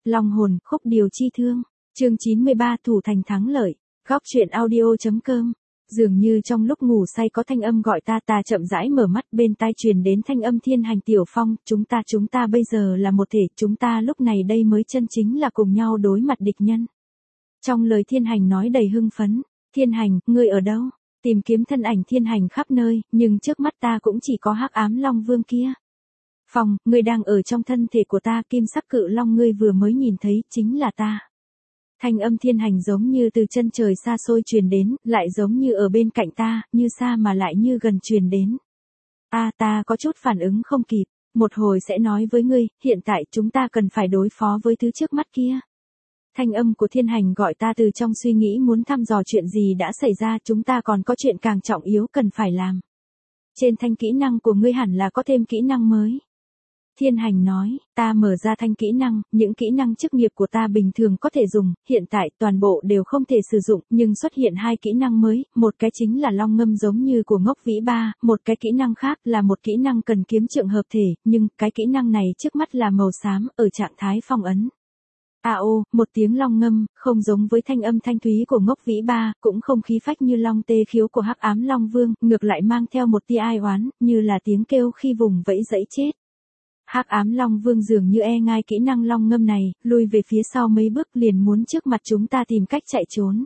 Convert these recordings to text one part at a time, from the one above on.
Long hồn, khúc điều chi thương. Chương 93 thủ thành thắng lợi. Góc truyện audio.com. Dường như trong lúc ngủ say có thanh âm gọi ta chậm rãi mở mắt, bên tai truyền đến thanh âm Thiên Hành. Tiểu Phong, chúng ta bây giờ là một thể, chúng ta lúc này đây mới chân chính là cùng nhau đối mặt địch nhân. Trong lời Thiên Hành nói đầy hưng phấn. Thiên Hành, ngươi ở đâu? Tìm kiếm thân ảnh Thiên Hành khắp nơi, nhưng trước mắt ta cũng chỉ có Hắc Ám Long Vương kia. Phong, ngươi đang ở trong thân thể của ta, kim sắc cự long ngươi vừa mới nhìn thấy, chính là ta. Thanh âm Thiên Hành giống như từ chân trời xa xôi truyền đến, lại giống như ở bên cạnh ta, như xa mà lại như gần truyền đến. Ta có chút phản ứng không kịp, một hồi sẽ nói với ngươi, hiện tại chúng ta cần phải đối phó với thứ trước mắt kia. Thanh âm của Thiên Hành gọi ta từ trong suy nghĩ muốn thăm dò chuyện gì đã xảy ra, chúng ta còn có chuyện càng trọng yếu cần phải làm. Trên thanh kỹ năng của ngươi hẳn là có thêm kỹ năng mới. Thiên Hành nói, ta mở ra thanh kỹ năng, những kỹ năng chức nghiệp của ta bình thường có thể dùng, hiện tại toàn bộ đều không thể sử dụng, nhưng xuất hiện hai kỹ năng mới, một cái chính là long ngâm giống như của Ngốc Vĩ Ba, một cái kỹ năng khác là một kỹ năng cần kiếm trượng hợp thể, nhưng cái kỹ năng này trước mắt là màu xám, ở trạng thái phong ấn. Một tiếng long ngâm, không giống với thanh âm thanh thúy của Ngốc Vĩ Ba, cũng không khí phách như long tê khiếu của Hắc Ám Long Vương, ngược lại mang theo một tia ai oán, như là tiếng kêu khi vùng vẫy dẫy chết. Hắc Ám Long Vương dường như e ngại kỹ năng long ngâm này, lùi về phía sau mấy bước liền muốn trước mặt chúng ta tìm cách chạy trốn.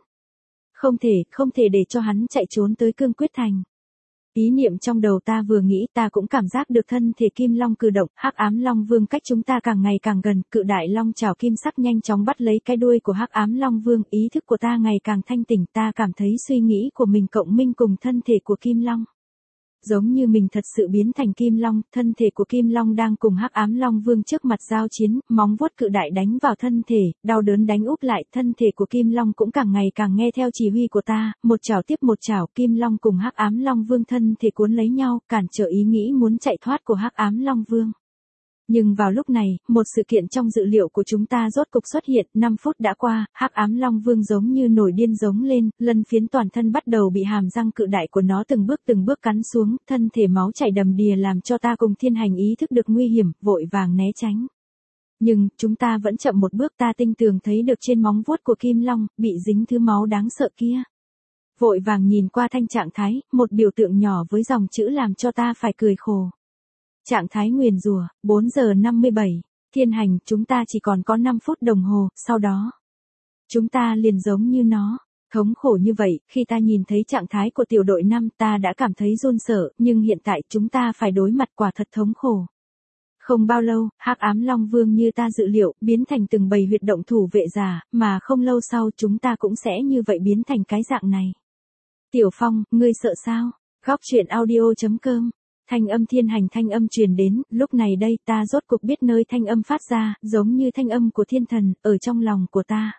Không thể để cho hắn chạy trốn tới Cương Quyết Thành. Ý niệm trong đầu ta vừa nghĩ ta cũng cảm giác được thân thể kim long cử động, Hắc Ám Long Vương cách chúng ta càng ngày càng gần, cự đại long chảo kim sắc nhanh chóng bắt lấy cái đuôi của Hắc Ám Long Vương, ý thức của ta ngày càng thanh tỉnh, ta cảm thấy suy nghĩ của mình cộng minh cùng thân thể của kim long. Giống như mình thật sự biến thành kim long, thân thể của kim long đang cùng Hắc Ám Long Vương trước mặt giao chiến, móng vuốt cự đại đánh vào thân thể, đau đớn đánh úp lại, thân thể của kim long cũng càng ngày càng nghe theo chỉ huy của ta, một chảo tiếp một chảo, kim long cùng Hắc Ám Long Vương thân thể cuốn lấy nhau, cản trở ý nghĩ muốn chạy thoát của Hắc Ám Long Vương. Nhưng vào lúc này, một sự kiện trong dự liệu của chúng ta rốt cục xuất hiện, 5 phút đã qua, Hắc Ám Long Vương giống như nổi điên giống lên, lân phiến toàn thân bắt đầu bị hàm răng cự đại của nó từng bước cắn xuống, thân thể máu chảy đầm đìa làm cho ta cùng Thiên Hành ý thức được nguy hiểm, vội vàng né tránh. Nhưng, chúng ta vẫn chậm một bước, ta tinh tường thấy được trên móng vuốt của Kim Long, bị dính thứ máu đáng sợ kia. Vội vàng nhìn qua thanh trạng thái, một biểu tượng nhỏ với dòng chữ làm cho ta phải cười khổ. Trạng thái nguyền rủa, 4 giờ 57, Thiên Hành, chúng ta chỉ còn có 5 phút đồng hồ, sau đó. Chúng ta liền giống như nó, thống khổ như vậy, khi ta nhìn thấy trạng thái của tiểu đội 5 ta đã cảm thấy run sợ, nhưng hiện tại chúng ta phải đối mặt quả thật thống khổ. Không bao lâu, Hắc Ám Long Vương như ta dự liệu, biến thành từng bầy huyệt động thủ vệ giả, mà không lâu sau chúng ta cũng sẽ như vậy biến thành cái dạng này. Tiểu Phong, ngươi sợ sao? Góc truyện audio.com. Thanh âm Thiên Hành thanh âm truyền đến, lúc này đây ta rốt cục biết nơi thanh âm phát ra, giống như thanh âm của thiên thần, ở trong lòng của ta.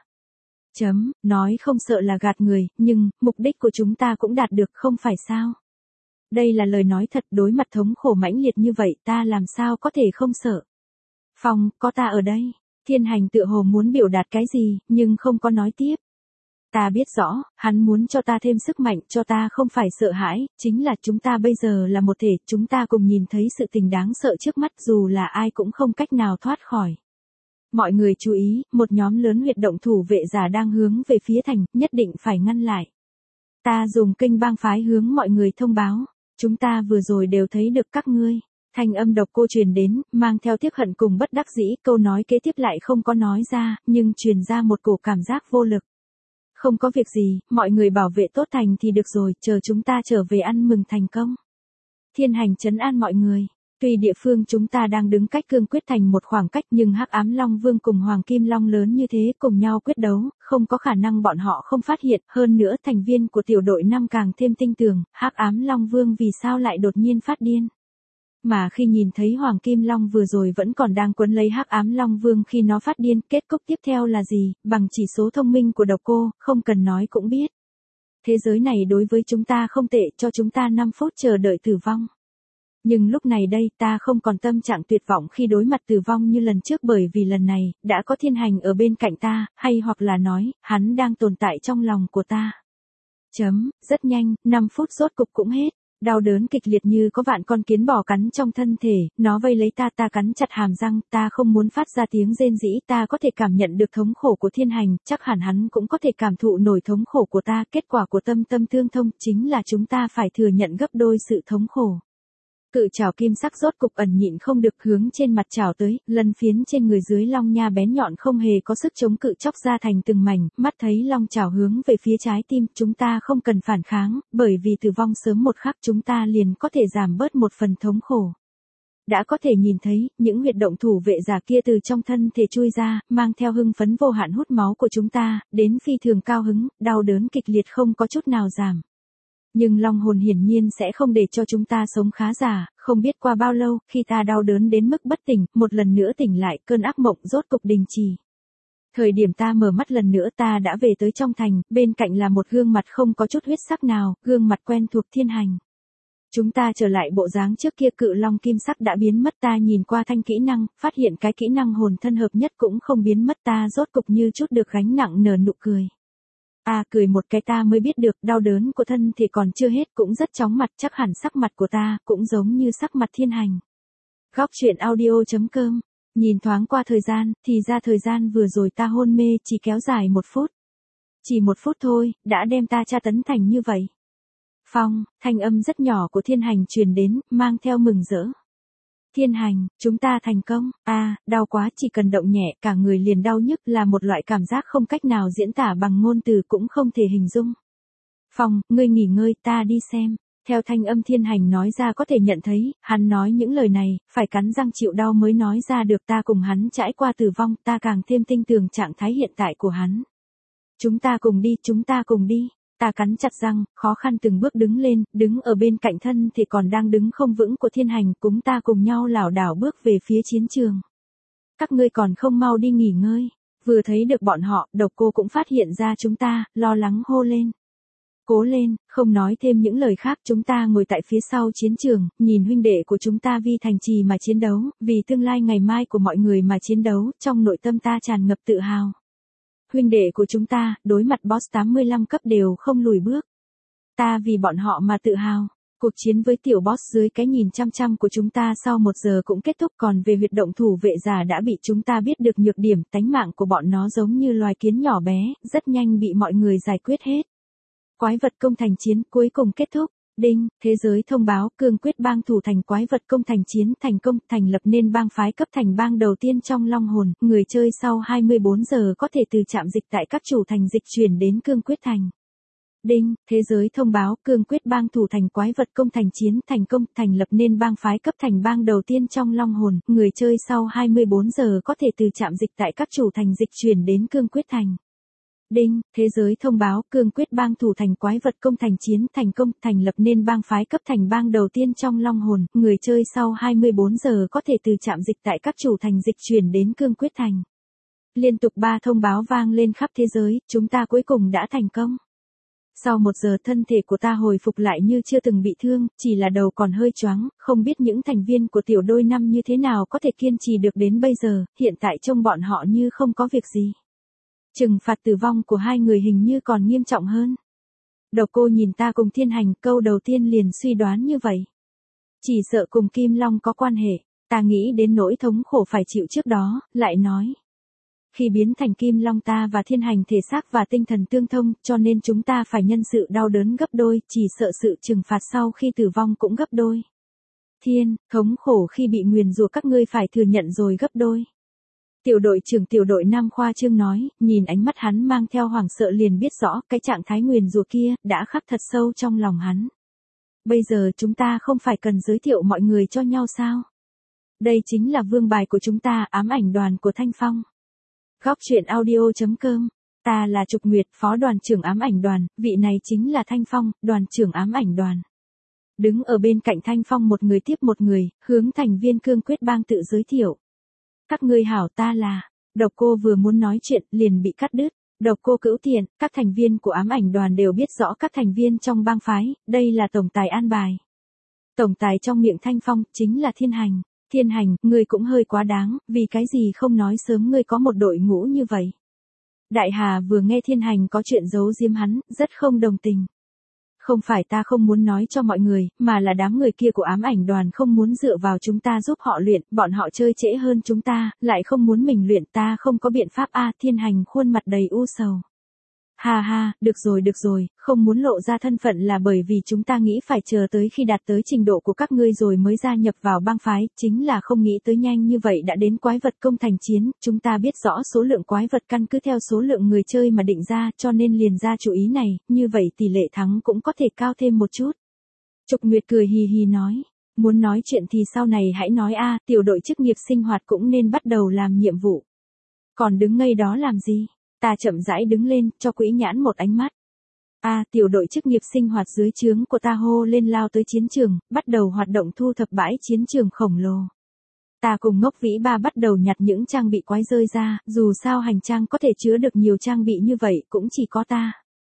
Nói không sợ là gạt người, nhưng, mục đích của chúng ta cũng đạt được không phải sao? Đây là lời nói thật, đối mặt thống khổ mãnh liệt như vậy ta làm sao có thể không sợ? Phong, có ta ở đây. Thiên Hành tựa hồ muốn biểu đạt cái gì, nhưng không có nói tiếp. Ta biết rõ, hắn muốn cho ta thêm sức mạnh, cho ta không phải sợ hãi, chính là chúng ta bây giờ là một thể, chúng ta cùng nhìn thấy sự tình đáng sợ trước mắt dù là ai cũng không cách nào thoát khỏi. Mọi người chú ý, một nhóm lớn huyệt động thủ vệ giả đang hướng về phía thành, nhất định phải ngăn lại. Ta dùng kinh bang phái hướng mọi người thông báo, chúng ta vừa rồi đều thấy được các ngươi. Thanh âm độc cô truyền đến, mang theo tiếc hận cùng bất đắc dĩ, câu nói kế tiếp lại không có nói ra, nhưng truyền ra một cổ cảm giác vô lực. Không có việc gì, mọi người bảo vệ tốt thành thì được rồi, chờ chúng ta trở về ăn mừng thành công. Thiên Hành trấn an mọi người. Tuy địa phương chúng ta đang đứng cách Cương Quyết Thành một khoảng cách nhưng Hắc Ám Long Vương cùng Hoàng Kim Long lớn như thế cùng nhau quyết đấu, không có khả năng bọn họ không phát hiện, hơn nữa thành viên của tiểu đội 5 càng thêm tinh tường, Hắc Ám Long Vương vì sao lại đột nhiên phát điên. Mà khi nhìn thấy Hoàng Kim Long vừa rồi vẫn còn đang quấn lấy Hắc Ám Long Vương khi nó phát điên, kết cục tiếp theo là gì, bằng chỉ số thông minh của độc cô, không cần nói cũng biết. Thế giới này đối với chúng ta không tệ, cho chúng ta 5 phút chờ đợi tử vong. Nhưng lúc này đây ta không còn tâm trạng tuyệt vọng khi đối mặt tử vong như lần trước bởi vì lần này, đã có Thiên Hành ở bên cạnh ta, hay hoặc là nói, hắn đang tồn tại trong lòng của ta. Rất nhanh, 5 phút rốt cục cũng hết. Đau đớn kịch liệt như có vạn con kiến bò cắn trong thân thể, nó vây lấy ta, ta cắn chặt hàm răng, ta không muốn phát ra tiếng rên rỉ, ta có thể cảm nhận được thống khổ của thiên hành, chắc hẳn hắn cũng có thể cảm thụ nổi thống khổ của ta, kết quả của tâm tâm tương thông chính là chúng ta phải thừa nhận gấp đôi sự thống khổ. Cự chảo kim sắc rốt cục ẩn nhịn không được hướng trên mặt chảo tới, lân phiến trên người dưới long nha bén nhọn không hề có sức chống cự chóc ra thành từng mảnh, mắt thấy long chảo hướng về phía trái tim, chúng ta không cần phản kháng, bởi vì tử vong sớm một khắc chúng ta liền có thể giảm bớt một phần thống khổ. Đã có thể nhìn thấy, những huyệt động thủ vệ giả kia từ trong thân thể chui ra, mang theo hưng phấn vô hạn hút máu của chúng ta, đến phi thường cao hứng, đau đớn kịch liệt không có chút nào giảm. Nhưng long hồn hiển nhiên sẽ không để cho chúng ta sống khá giả, không biết qua bao lâu, khi ta đau đớn đến mức bất tỉnh, một lần nữa tỉnh lại, cơn ác mộng rốt cục đình chỉ. Thời điểm ta mở mắt lần nữa ta đã về tới trong thành, bên cạnh là một gương mặt không có chút huyết sắc nào, gương mặt quen thuộc thiên hành. Chúng ta trở lại bộ dáng trước kia, cự long kim sắc đã biến mất, ta nhìn qua thanh kỹ năng, phát hiện cái kỹ năng hồn thân hợp nhất cũng không biến mất, ta rốt cục như chút được gánh nặng nở nụ cười. Cười một cái ta mới biết được đau đớn của thân thì còn chưa hết, cũng rất chóng mặt, chắc hẳn sắc mặt của ta cũng giống như sắc mặt thiên hành. Góc truyện audio.com. Nhìn thoáng qua thời gian, thì ra thời gian vừa rồi ta hôn mê chỉ kéo dài 1 phút. Chỉ 1 phút thôi, đã đem ta tra tấn thành như vậy. Phong, thanh âm rất nhỏ của thiên hành truyền đến, mang theo mừng rỡ. Thiên hành, chúng ta thành công, đau quá, chỉ cần động nhẹ, cả người liền đau nhức, là một loại cảm giác không cách nào diễn tả bằng ngôn từ, cũng không thể hình dung. Phong, ngươi nghỉ ngơi, ta đi xem. Theo thanh âm thiên hành nói ra có thể nhận thấy, hắn nói những lời này, phải cắn răng chịu đau mới nói ra được, ta cùng hắn trải qua tử vong, ta càng thêm tin tưởng trạng thái hiện tại của hắn. Chúng ta cùng đi, chúng ta cùng đi. Ta cắn chặt răng, khó khăn từng bước đứng lên, đứng ở bên cạnh thân thì còn đang đứng không vững của thiên hành, cùng ta cùng nhau lảo đảo bước về phía chiến trường. Các ngươi còn không mau đi nghỉ ngơi. Vừa thấy được bọn họ, Độc Cô cũng phát hiện ra chúng ta, lo lắng hô lên. Cố lên, không nói thêm những lời khác, chúng ta ngồi tại phía sau chiến trường, nhìn huynh đệ của chúng ta vì thành trì mà chiến đấu, vì tương lai ngày mai của mọi người mà chiến đấu, trong nội tâm ta tràn ngập tự hào. Huynh đệ của chúng ta, đối mặt boss 85 cấp đều không lùi bước. Ta vì bọn họ mà tự hào. Cuộc chiến với tiểu boss dưới cái nhìn chăm chăm của chúng ta sau 1 giờ cũng kết thúc, còn về huyệt động thủ vệ giả đã bị chúng ta biết được nhược điểm, tánh mạng của bọn nó giống như loài kiến nhỏ bé, rất nhanh bị mọi người giải quyết hết. Quái vật công thành chiến cuối cùng kết thúc. Đinh, thế giới thông báo, cương quyết bang thủ thành quái vật công thành chiến thành công, thành lập nên bang phái cấp thành bang đầu tiên trong Long Hồn, người chơi sau 24 giờ có thể từ trạm dịch tại các chủ thành dịch chuyển đến cương quyết thành. Đinh, thế giới thông báo, cương quyết bang thủ thành quái vật công thành chiến thành công, thành lập nên bang phái cấp thành bang đầu tiên trong Long Hồn, người chơi sau 24 giờ có thể từ trạm dịch tại các chủ thành dịch chuyển đến cương quyết thành. Đinh, thế giới thông báo, cương quyết bang thủ thành quái vật công thành chiến thành công, thành lập nên bang phái cấp thành bang đầu tiên trong Long Hồn, người chơi sau 24 giờ có thể từ trạm dịch tại các chủ thành dịch chuyển đến cương quyết thành. Liên tục 3 thông báo vang lên khắp thế giới, chúng ta cuối cùng đã thành công. Sau 1 giờ thân thể của ta hồi phục lại như chưa từng bị thương, chỉ là đầu còn hơi choáng, không biết những thành viên của tiểu đôi năm như thế nào có thể kiên trì được đến bây giờ, hiện tại trông bọn họ như không có việc gì. Trừng phạt tử vong của 2 người hình như còn nghiêm trọng hơn. Độc Cô nhìn ta cùng thiên hành, câu đầu tiên liền suy đoán như vậy. Chỉ sợ cùng Kim Long có quan hệ, ta nghĩ đến nỗi thống khổ phải chịu trước đó, lại nói. Khi biến thành Kim Long ta và thiên hành thể xác và tinh thần tương thông, cho nên chúng ta phải nhân sự đau đớn gấp đôi, chỉ sợ sự trừng phạt sau khi tử vong cũng gấp đôi. Thiên, thống khổ khi bị nguyền rủa các ngươi phải thừa nhận rồi gấp đôi. Tiểu đội trưởng tiểu đội Nam Khoa Trương nói, nhìn ánh mắt hắn mang theo hoảng sợ liền biết rõ cái trạng thái nguyền rủa kia đã khắc thật sâu trong lòng hắn. Bây giờ chúng ta không phải cần giới thiệu mọi người cho nhau sao? Đây chính là vương bài của chúng ta, ám ảnh đoàn của Thanh Phong. Góc truyện audio.com. Ta là Trục Nguyệt, phó đoàn trưởng ám ảnh đoàn, vị này chính là Thanh Phong, đoàn trưởng ám ảnh đoàn. Đứng ở bên cạnh Thanh Phong một người tiếp một người, hướng thành viên cương quyết bang tự giới thiệu. Các ngươi hảo, ta là. Độc Cô vừa muốn nói chuyện liền bị cắt đứt. Độc Cô Cửu Tiền, các thành viên của ám ảnh đoàn đều biết rõ các thành viên trong bang phái, đây là tổng tài an bài. Tổng tài trong miệng Thanh Phong chính là Thiên Hành. Thiên Hành, ngươi cũng hơi quá đáng, vì cái gì không nói sớm ngươi có một đội ngũ như vậy. Đại Hà vừa nghe Thiên Hành có chuyện giấu giếm hắn, rất không đồng tình. Không phải ta không muốn nói cho mọi người, mà là đám người kia của ám ảnh đoàn không muốn dựa vào chúng ta giúp họ luyện, bọn họ chơi trễ hơn chúng ta, lại không muốn mình luyện, ta không có biện pháp a. Thiên Hành khuôn mặt đầy u sầu. Ha ha, được rồi, không muốn lộ ra thân phận là bởi vì chúng ta nghĩ phải chờ tới khi đạt tới trình độ của các ngươi rồi mới gia nhập vào bang phái, chính là không nghĩ tới nhanh như vậy đã đến quái vật công thành chiến, chúng ta biết rõ số lượng quái vật căn cứ theo số lượng người chơi mà định ra, cho nên liền ra chủ ý này, như vậy tỷ lệ thắng cũng có thể cao thêm một chút. Trục Nguyệt cười hì hì nói, muốn nói chuyện thì sau này hãy nói a, tiểu đội chức nghiệp sinh hoạt cũng nên bắt đầu làm nhiệm vụ. Còn đứng ngây đó làm gì? Ta chậm rãi đứng lên, cho Quỹ Nhãn một ánh mắt. Tiểu đội chức nghiệp sinh hoạt dưới trướng của ta hô lên lao tới chiến trường, bắt đầu hoạt động thu thập bãi chiến trường khổng lồ. Ta cùng Ngốc Vĩ Ba bắt đầu nhặt những trang bị quái rơi ra, dù sao hành trang có thể chứa được nhiều trang bị như vậy, cũng chỉ có ta.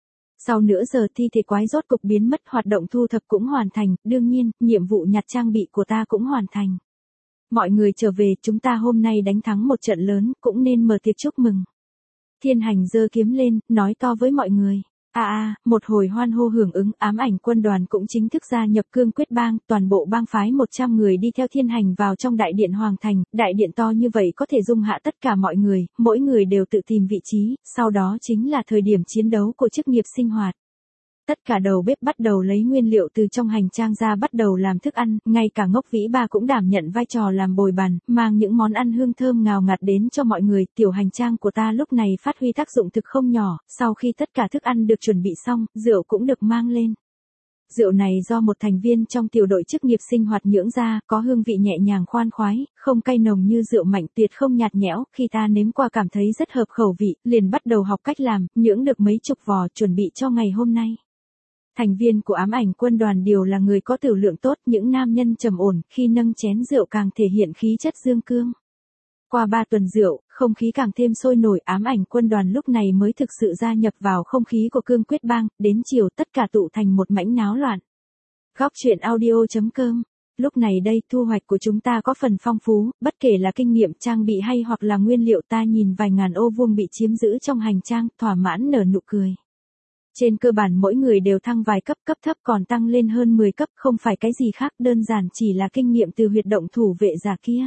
Sau nửa giờ thi thể quái rốt cục biến mất, hoạt động thu thập cũng hoàn thành, đương nhiên, nhiệm vụ nhặt trang bị của ta cũng hoàn thành. Mọi người trở về, chúng ta hôm nay đánh thắng một trận lớn, cũng nên mở tiệc chúc mừng. Thiên Hành giơ kiếm lên, nói to với mọi người. Một hồi hoan hô hưởng ứng, ám ảnh quân đoàn cũng chính thức gia nhập Cương Quyết Bang, toàn bộ bang phái 100 người đi theo Thiên Hành vào trong đại điện Hoàng Thành, đại điện to như vậy có thể dung hạ tất cả mọi người, mỗi người đều tự tìm vị trí, sau đó chính là thời điểm chiến đấu của chức nghiệp sinh hoạt. Tất cả đầu bếp bắt đầu lấy nguyên liệu từ trong hành trang ra bắt đầu làm thức ăn, ngay cả Ngốc Vĩ Ba cũng đảm nhận vai trò làm bồi bàn, mang những món ăn hương thơm ngào ngạt đến cho mọi người. Tiểu hành trang của ta lúc này phát huy tác dụng thực không nhỏ, sau khi tất cả thức ăn được chuẩn bị xong, rượu cũng được mang lên. Rượu này do một thành viên trong tiểu đội chức nghiệp sinh hoạt nhưỡng ra, có hương vị nhẹ nhàng khoan khoái, không cay nồng như rượu mạnh, tuyệt không nhạt nhẽo, khi ta nếm qua cảm thấy rất hợp khẩu vị, liền bắt đầu học cách làm, nhưỡng được mấy chục vò chuẩn bị cho ngày hôm nay. Thành viên của ám ảnh quân đoàn đều là người có tửu lượng tốt, những nam nhân trầm ổn, khi nâng chén rượu càng thể hiện khí chất dương cương. Qua 3 tuần rượu, không khí càng thêm sôi nổi, ám ảnh quân đoàn lúc này mới thực sự gia nhập vào không khí của Cương Quyết Bang, đến chiều tất cả tụ thành một mảnh náo loạn. Góc truyện audio.com. Lúc này đây, thu hoạch của chúng ta có phần phong phú, bất kể là kinh nghiệm, trang bị hay hoặc là nguyên liệu, ta nhìn vài ngàn ô vuông bị chiếm giữ trong hành trang, thỏa mãn nở nụ cười. Trên cơ bản mỗi người đều thăng vài cấp, cấp thấp còn tăng lên hơn 10 cấp, không phải cái gì khác, đơn giản chỉ là kinh nghiệm từ huyệt động thủ vệ giả kia.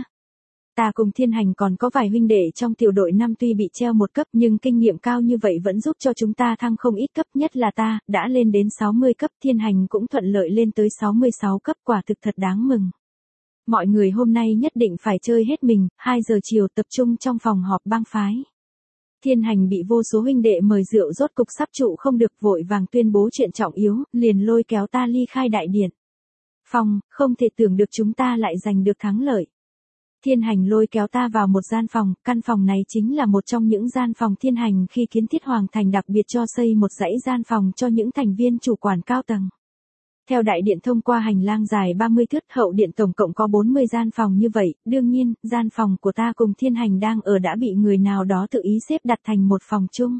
Ta cùng Thiên Hành còn có vài huynh đệ trong tiểu đội năm tuy bị treo một cấp nhưng kinh nghiệm cao như vậy vẫn giúp cho chúng ta thăng không ít cấp, nhất là ta, đã lên đến 60 cấp, Thiên Hành cũng thuận lợi lên tới 66 cấp, quả thực thật đáng mừng. Mọi người hôm nay nhất định phải chơi hết mình, 2 giờ chiều tập trung trong phòng họp bang phái. Thiên Hành bị vô số huynh đệ mời rượu rốt cục sắp trụ không được, vội vàng tuyên bố chuyện trọng yếu, liền lôi kéo ta ly khai đại điện. Phong, không thể tưởng được chúng ta lại giành được thắng lợi. Thiên Hành lôi kéo ta vào một gian phòng, căn phòng này chính là một trong những gian phòng Thiên Hành khi kiến thiết Hoàng Thành đặc biệt cho xây một dãy gian phòng cho những thành viên chủ quản cao tầng. Theo đại điện thông qua hành lang dài 30 thước, hậu điện tổng cộng có 40 gian phòng như vậy, đương nhiên, gian phòng của ta cùng Thiên Hành đang ở đã bị người nào đó tự ý xếp đặt thành một phòng chung.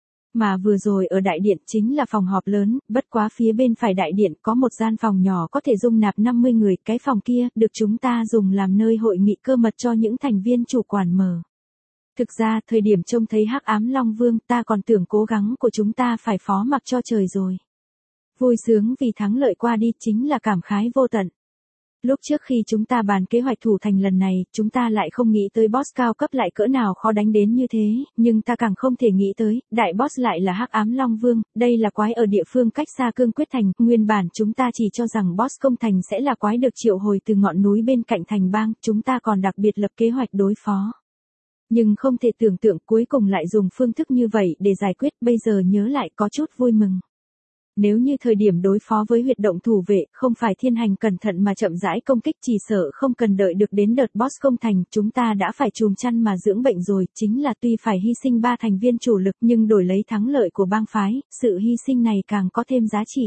Mà vừa rồi ở đại điện chính là phòng họp lớn, bất quá phía bên phải đại điện có một gian phòng nhỏ có thể dung nạp 50 người, cái phòng kia được chúng ta dùng làm nơi hội nghị cơ mật cho những thành viên chủ quản mở. Thực ra, thời điểm trông thấy Hắc Ám Long Vương, ta còn tưởng cố gắng của chúng ta phải phó mặc cho trời rồi. Vui sướng vì thắng lợi qua đi chính là cảm khái vô tận. Lúc trước khi chúng ta bàn kế hoạch thủ thành lần này, chúng ta lại không nghĩ tới boss cao cấp lại cỡ nào khó đánh đến như thế, nhưng ta càng không thể nghĩ tới, đại boss lại là Hắc Ám Long Vương, đây là quái ở địa phương cách xa Cương Quyết Thành, nguyên bản chúng ta chỉ cho rằng boss công thành sẽ là quái được triệu hồi từ ngọn núi bên cạnh thành bang, chúng ta còn đặc biệt lập kế hoạch đối phó. Nhưng không thể tưởng tượng cuối cùng lại dùng phương thức như vậy để giải quyết, bây giờ nhớ lại có chút vui mừng. Nếu như thời điểm đối phó với huyệt động thủ vệ, không phải Thiên Hành cẩn thận mà chậm rãi công kích, chỉ sợ không cần đợi được đến đợt boss công thành, chúng ta đã phải chùm chăn mà dưỡng bệnh rồi, chính là tuy phải hy sinh 3 thành viên chủ lực nhưng đổi lấy thắng lợi của bang phái, sự hy sinh này càng có thêm giá trị.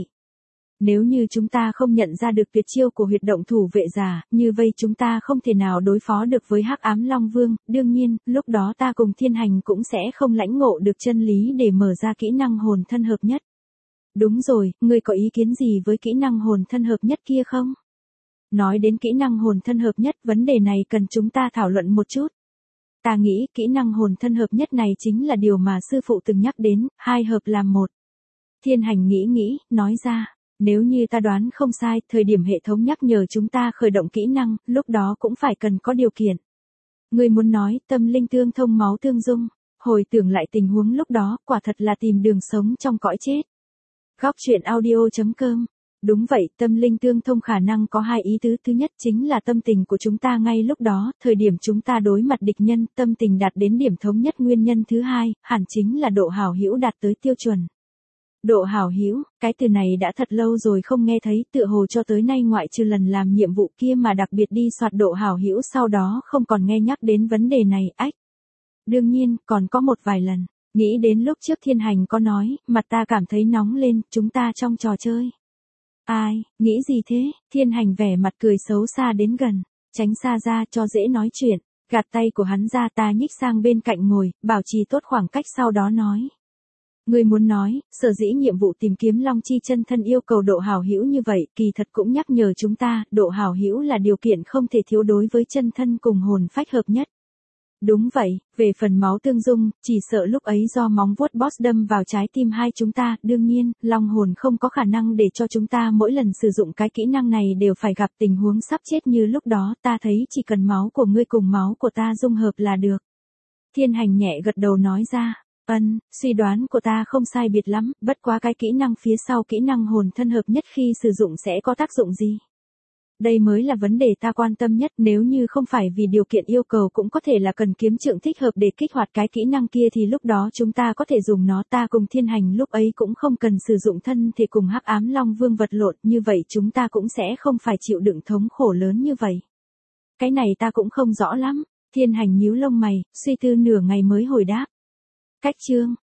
Nếu như chúng ta không nhận ra được tuyệt chiêu của huyệt động thủ vệ giả, như vậy chúng ta không thể nào đối phó được với Hắc Ám Long Vương, đương nhiên, lúc đó ta cùng Thiên Hành cũng sẽ không lãnh ngộ được chân lý để mở ra kỹ năng hồn thân hợp nhất. Đúng rồi, ngươi có ý kiến gì với kỹ năng hồn thân hợp nhất kia không? Nói đến kỹ năng hồn thân hợp nhất, vấn đề này cần chúng ta thảo luận một chút. Ta nghĩ kỹ năng hồn thân hợp nhất này chính là điều mà sư phụ từng nhắc đến, 2 hợp làm 1. Thiên Hành nghĩ, nói ra, Nếu như ta đoán không sai, thời điểm hệ thống nhắc nhở chúng ta khởi động kỹ năng, lúc đó cũng phải cần có điều kiện. Ngươi muốn nói, tâm linh tương thông máu tương dung, hồi tưởng lại tình huống lúc đó, quả thật là tìm đường sống trong cõi chết. Góc truyện audio.com. Đúng vậy, tâm linh tương thông khả năng có hai ý tứ. Thứ nhất chính là tâm tình của chúng ta ngay lúc đó, thời điểm chúng ta đối mặt địch nhân, tâm tình đạt đến điểm thống nhất. Nguyên nhân thứ hai, hẳn chính là độ hảo hữu đạt tới tiêu chuẩn. Độ hảo hữu, cái từ này đã thật lâu rồi không nghe thấy, tựa hồ cho tới nay ngoại trừ lần làm nhiệm vụ kia mà đặc biệt đi soạt độ hảo hữu sau đó không còn nghe nhắc đến vấn đề này. Ách. Đương nhiên, còn có một vài lần. Nghĩ đến lúc trước Thiên Hành có nói, mặt ta cảm thấy nóng lên, chúng ta trong trò chơi. Ai, nghĩ gì thế? Thiên Hành vẻ mặt cười xấu xa đến gần, tránh xa ra cho dễ nói chuyện, gạt tay của hắn ra, ta nhích sang bên cạnh ngồi, bảo trì tốt khoảng cách sau đó nói. Ngươi muốn nói, sở dĩ nhiệm vụ tìm kiếm Long Chi chân thân yêu cầu độ hảo hữu như vậy, kỳ thật cũng nhắc nhở chúng ta, độ hảo hữu là điều kiện không thể thiếu đối với chân thân cùng hồn phách hợp nhất. Đúng vậy, về phần máu tương dung, chỉ sợ lúc ấy do móng vuốt boss đâm vào trái tim hai chúng ta, đương nhiên, long hồn không có khả năng để cho chúng ta mỗi lần sử dụng cái kỹ năng này đều phải gặp tình huống sắp chết như lúc đó, ta thấy chỉ cần máu của ngươi cùng máu của ta dung hợp là được. Thiên Hành nhẹ gật đầu nói ra, suy đoán của ta không sai biệt lắm, bất quá cái kỹ năng phía sau kỹ năng hồn thân hợp nhất khi sử dụng sẽ có tác dụng gì? Đây mới là vấn đề ta quan tâm nhất, nếu như không phải vì điều kiện yêu cầu cũng có thể là cần kiếm trượng thích hợp để kích hoạt cái kỹ năng kia thì lúc đó chúng ta có thể dùng nó. Ta cùng Thiên Hành lúc ấy cũng không cần sử dụng thân thể cùng Hắc Ám Long Vương vật lộn, như vậy chúng ta cũng sẽ không phải chịu đựng thống khổ lớn như vậy. Cái này ta cũng không rõ lắm. Thiên Hành nhíu lông mày, suy tư nửa ngày mới hồi đáp. Cách chương